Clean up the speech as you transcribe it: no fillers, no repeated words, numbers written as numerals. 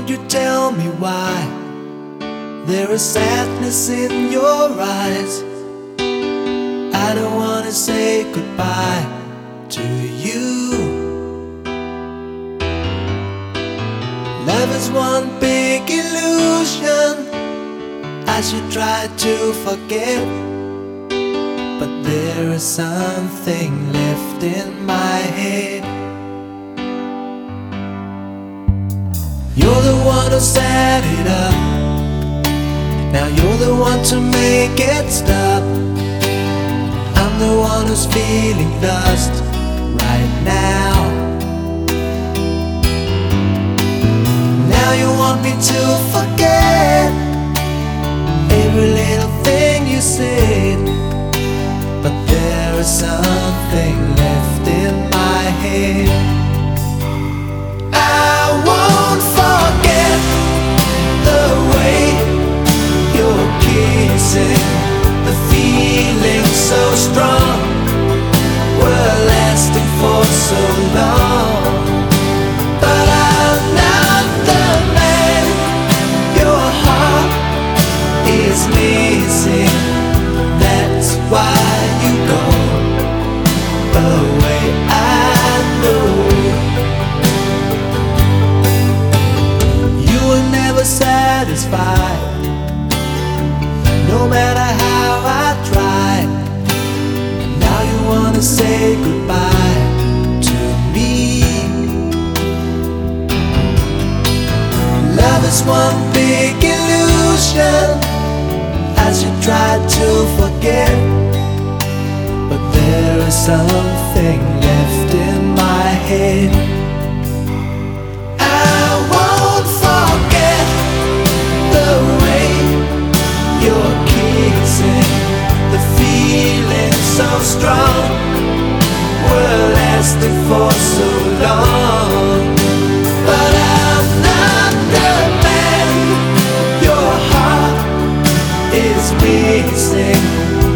Won't you tell me why there is sadness in your eyes? I don't wanna say goodbye to you. Love is one big illusion I should try to forget, but there is something left in my head. You're the one who set it up, now you're the one to make it stop. I'm the one who's feeling lost right now. Now you want me to forget every little thing you said, but there is something left in my head. I won't forget the way you're kissing, the feeling so strong, we're lasting for so long. But I'm not the man your heart is missing. That's why you go away, I know. You were never satisfied, no matter how I tried. And now you wanna say goodbye to me. Love is one big illusion I should try to forget, but there is something left in my head. I won't forget the way you're kissing, the feeling so strong, we're lasting for so long. But I'm not the man your heart is missing.